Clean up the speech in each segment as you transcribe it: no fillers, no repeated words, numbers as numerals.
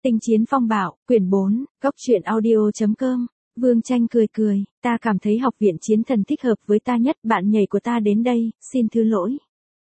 Tinh chiến phong bạo, quyển 4, góc truyện audio.com. Vương Tranh cười cười, ta cảm thấy học viện chiến thần thích hợp với ta nhất, bạn nhảy của ta đến đây, xin thứ lỗi.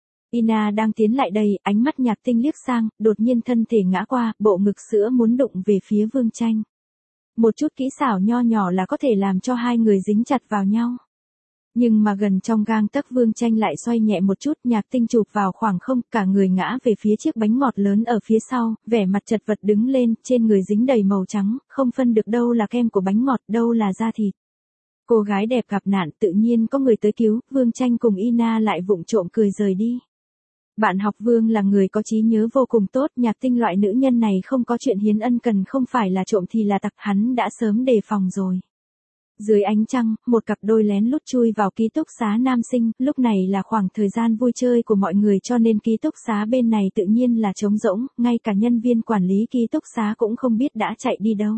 Ina đang tiến lại đây, ánh mắt Nhạc Tinh liếc sang, đột nhiên thân thể ngã qua, bộ ngực sữa muốn đụng về phía Vương Tranh. Một chút kỹ xảo nho nhỏ là có thể làm cho hai người dính chặt vào nhau. Nhưng mà gần trong gang tấc Vương Tranh lại xoay nhẹ một chút, Nhạc Tinh chụp vào khoảng không, cả người ngã về phía chiếc bánh ngọt lớn ở phía sau, vẻ mặt chật vật đứng lên, trên người dính đầy màu trắng, không phân được đâu là kem của bánh ngọt, đâu là da thịt. Cô gái đẹp gặp nạn, tự nhiên có người tới cứu, Vương Tranh cùng Ina lại vụng trộm cười rời đi. Bạn học Vương là người có trí nhớ vô cùng tốt, Nhạc Tinh loại nữ nhân này không có chuyện hiến ân cần, không phải là trộm thì là tặc, hắn đã sớm đề phòng rồi. Dưới ánh trăng, một cặp đôi lén lút chui vào ký túc xá nam sinh, lúc này là khoảng thời gian vui chơi của mọi người cho nên ký túc xá bên này tự nhiên là trống rỗng, ngay cả nhân viên quản lý ký túc xá cũng không biết đã chạy đi đâu.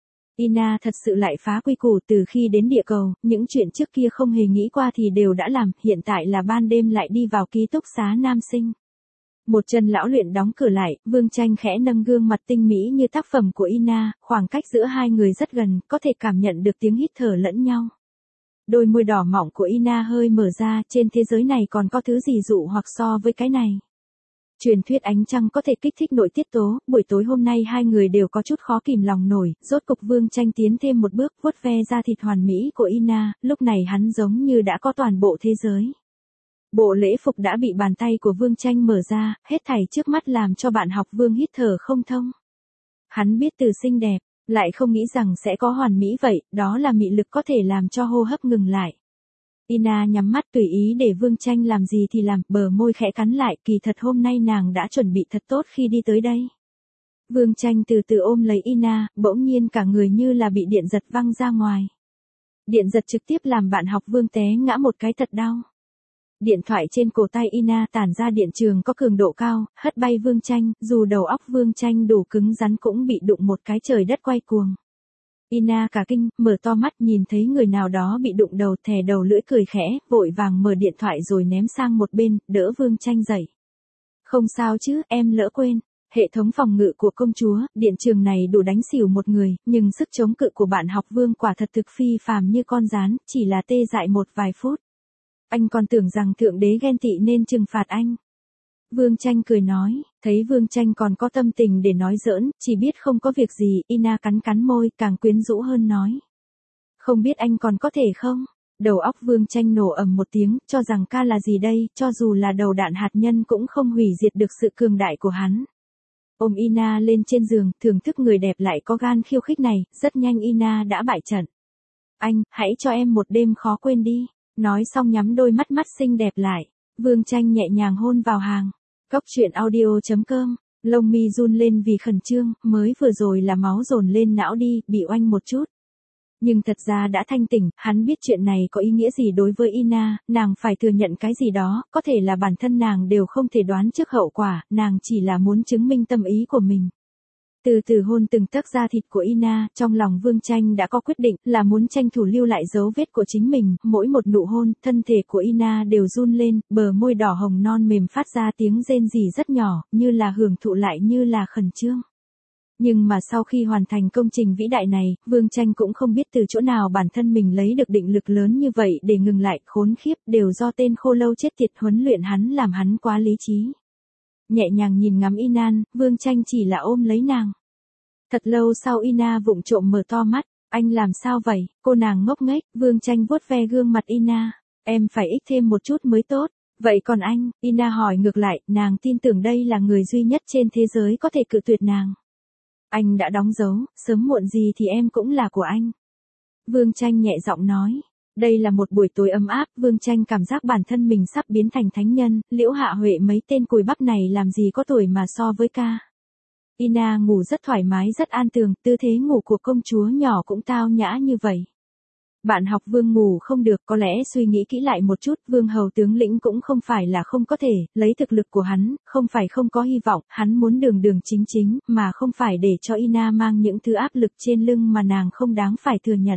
Ina thật sự lại phá quy củ, từ khi đến địa cầu, những chuyện trước kia không hề nghĩ qua thì đều đã làm, hiện tại là ban đêm lại đi vào ký túc xá nam sinh. Một chân lão luyện đóng cửa lại, Vương Tranh khẽ nâng gương mặt tinh mỹ như tác phẩm của Ina, khoảng cách giữa hai người rất gần, có thể cảm nhận được tiếng hít thở lẫn nhau. Đôi môi đỏ mọng của Ina hơi mở ra, trên thế giới này còn có thứ gì dụ hoặc so với cái này. Truyền thuyết ánh trăng có thể kích thích nội tiết tố, buổi tối hôm nay hai người đều có chút khó kìm lòng nổi, rốt cục Vương Tranh tiến thêm một bước, vuốt ve da thịt hoàn mỹ của Ina, lúc này hắn giống như đã có toàn bộ thế giới. Bộ lễ phục đã bị bàn tay của Vương Tranh mở ra, hết thảy trước mắt làm cho bạn học Vương hít thở không thông. Hắn biết từ xinh đẹp, lại không nghĩ rằng sẽ có hoàn mỹ vậy, đó là mị lực có thể làm cho hô hấp ngừng lại. Ina nhắm mắt tùy ý để Vương Tranh làm gì thì làm, bờ môi khẽ cắn lại, kỳ thật hôm nay nàng đã chuẩn bị thật tốt khi đi tới đây. Vương Tranh từ từ ôm lấy Ina, bỗng nhiên cả người như là bị điện giật văng ra ngoài. Điện giật trực tiếp làm bạn học Vương té ngã một cái thật đau. Điện thoại trên cổ tay Ina tản ra điện trường có cường độ cao, hất bay Vương Tranh, dù đầu óc Vương Tranh đủ cứng rắn cũng bị đụng một cái trời đất quay cuồng. Ina cả kinh, mở to mắt nhìn thấy người nào đó bị đụng đầu, thè đầu lưỡi cười khẽ, vội vàng mở điện thoại rồi ném sang một bên, đỡ Vương Tranh dậy. Không sao chứ, em lỡ quên. Hệ thống phòng ngự của công chúa, điện trường này đủ đánh xỉu một người, nhưng sức chống cự của bạn học Vương quả thật thực phi phàm như con gián, chỉ là tê dại một vài phút. Anh còn tưởng rằng thượng đế ghen tị nên trừng phạt anh. Vương Tranh cười nói, thấy Vương Tranh còn có tâm tình để nói giỡn, chỉ biết không có việc gì, Ina cắn cắn môi, càng quyến rũ hơn nói. Không biết anh còn có thể không? Đầu óc Vương Tranh nổ ầm một tiếng, cho rằng ca là gì đây, cho dù là đầu đạn hạt nhân cũng không hủy diệt được sự cường đại của hắn. Ôm Ina lên trên giường, thưởng thức người đẹp lại có gan khiêu khích này, rất nhanh Ina đã bại trận. Anh, hãy cho em một đêm khó quên đi. Nói xong nhắm đôi mắt mắt xinh đẹp lại. Vương Tranh nhẹ nhàng hôn vào hàng. Góc truyện audio.com. Lông mi run lên vì khẩn trương, mới vừa rồi là máu dồn lên não đi, bị oanh một chút. Nhưng thật ra đã thanh tỉnh, hắn biết chuyện này có ý nghĩa gì đối với Ina, nàng phải thừa nhận cái gì đó, có thể là bản thân nàng đều không thể đoán trước hậu quả, nàng chỉ là muốn chứng minh tâm ý của mình. Từ từ hôn từng tấc da thịt của Ina, trong lòng Vương Tranh đã có quyết định là muốn tranh thủ lưu lại dấu vết của chính mình, mỗi một nụ hôn, thân thể của Ina đều run lên, bờ môi đỏ hồng non mềm phát ra tiếng rên rỉ rất nhỏ, như là hưởng thụ lại như là khẩn trương. Nhưng mà sau khi hoàn thành công trình vĩ đại này, Vương Tranh cũng không biết từ chỗ nào bản thân mình lấy được định lực lớn như vậy để ngừng lại, khốn khiếp, đều do tên khô lâu chết tiệt huấn luyện hắn làm hắn quá lý trí. Nhẹ nhàng nhìn ngắm Ina, Vương Tranh chỉ là ôm lấy nàng. Thật lâu sau Ina vụng trộm mở to mắt, anh làm sao vậy, cô nàng ngốc nghếch, Vương Tranh vuốt ve gương mặt Ina, em phải ích thêm một chút mới tốt, vậy còn anh, Ina hỏi ngược lại, nàng tin tưởng đây là người duy nhất trên thế giới có thể cự tuyệt nàng. Anh đã đóng dấu, sớm muộn gì thì em cũng là của anh. Vương Tranh nhẹ giọng nói. Đây là một buổi tối ấm áp, Vương Tranh cảm giác bản thân mình sắp biến thành thánh nhân, Liễu Hạ Huệ mấy tên cùi bắp này làm gì có tuổi mà so với ca. Ina ngủ rất thoải mái rất an tường, tư thế ngủ của công chúa nhỏ cũng tao nhã như vậy. Bạn học Vương ngủ không được, có lẽ suy nghĩ kỹ lại một chút, Vương hầu tướng lĩnh cũng không phải là không có thể, lấy thực lực của hắn, không phải không có hy vọng, hắn muốn đường đường chính chính, mà không phải để cho Ina mang những thứ áp lực trên lưng mà nàng không đáng phải thừa nhận.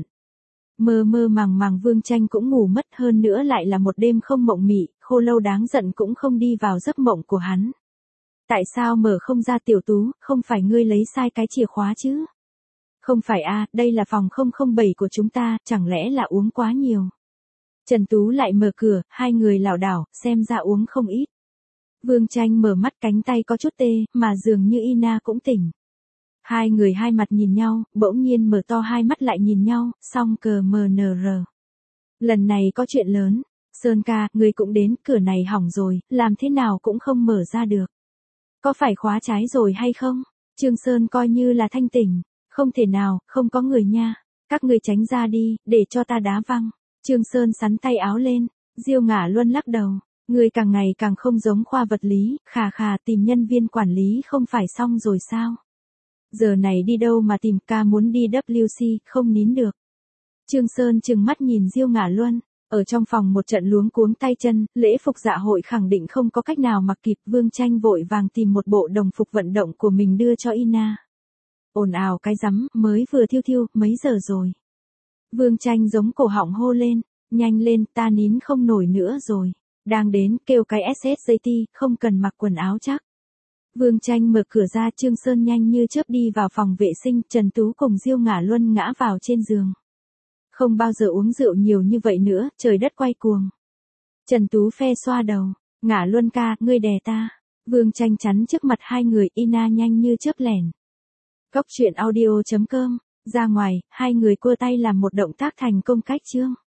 Mơ mơ màng màng Vương Tranh cũng ngủ mất, hơn nữa lại là một đêm không mộng mị, khô lâu đáng giận cũng không đi vào giấc mộng của hắn. Tại sao mở không ra Tiểu Tú, không phải ngươi lấy sai cái chìa khóa chứ? Không phải a, đây là phòng 007 của chúng ta, chẳng lẽ là uống quá nhiều. Trần Tú lại mở cửa, hai người lảo đảo, xem ra uống không ít. Vương Tranh mở mắt, cánh tay có chút tê, mà dường như Ina cũng tỉnh. Hai người hai mặt nhìn nhau, bỗng nhiên mở to hai mắt lại nhìn nhau, xong cờ mờ nờ rờ. Lần này có chuyện lớn. Sơn ca, người cũng đến, cửa này hỏng rồi, làm thế nào cũng không mở ra được. Có phải khóa trái rồi hay không? Trương Sơn coi như là thanh tỉnh. Không thể nào, không có người nha. Các người tránh ra đi, để cho ta đá văng. Trương Sơn sắn tay áo lên. Diêu Ngả Luân lắc đầu. Người càng ngày càng không giống khoa vật lý, khà khà tìm nhân viên quản lý không phải xong rồi sao? Giờ này đi đâu mà tìm, ca muốn đi WC, không nín được. Trương Sơn trừng mắt nhìn Diêu Ngả Luân. Ở trong phòng một trận luống cuống tay chân, lễ phục dạ hội khẳng định không có cách nào mặc kịp. Vương Tranh vội vàng tìm một bộ đồng phục vận động của mình đưa cho Ina. Ồn ào cái rắm, mới vừa thiêu thiêu, mấy giờ rồi? Vương Tranh giống cổ họng hô lên, nhanh lên, ta nín không nổi nữa rồi. Đang đến, kêu cái SSJT, không cần mặc quần áo chắc. Vương Tranh mở cửa ra, Trương Sơn nhanh như chớp đi vào phòng vệ sinh, Trần Tú cùng Diêu Ngả Luân ngã vào trên giường. Không bao giờ uống rượu nhiều như vậy nữa, trời đất quay cuồng. Trần Tú phe xoa đầu, Ngả Luân ca, ngươi đè ta. Vương Tranh chắn trước mặt hai người, Ina nhanh như chớp lẻn. Cóc truyện audio.com, ra ngoài, hai người cua tay làm một động tác thành công cách chương.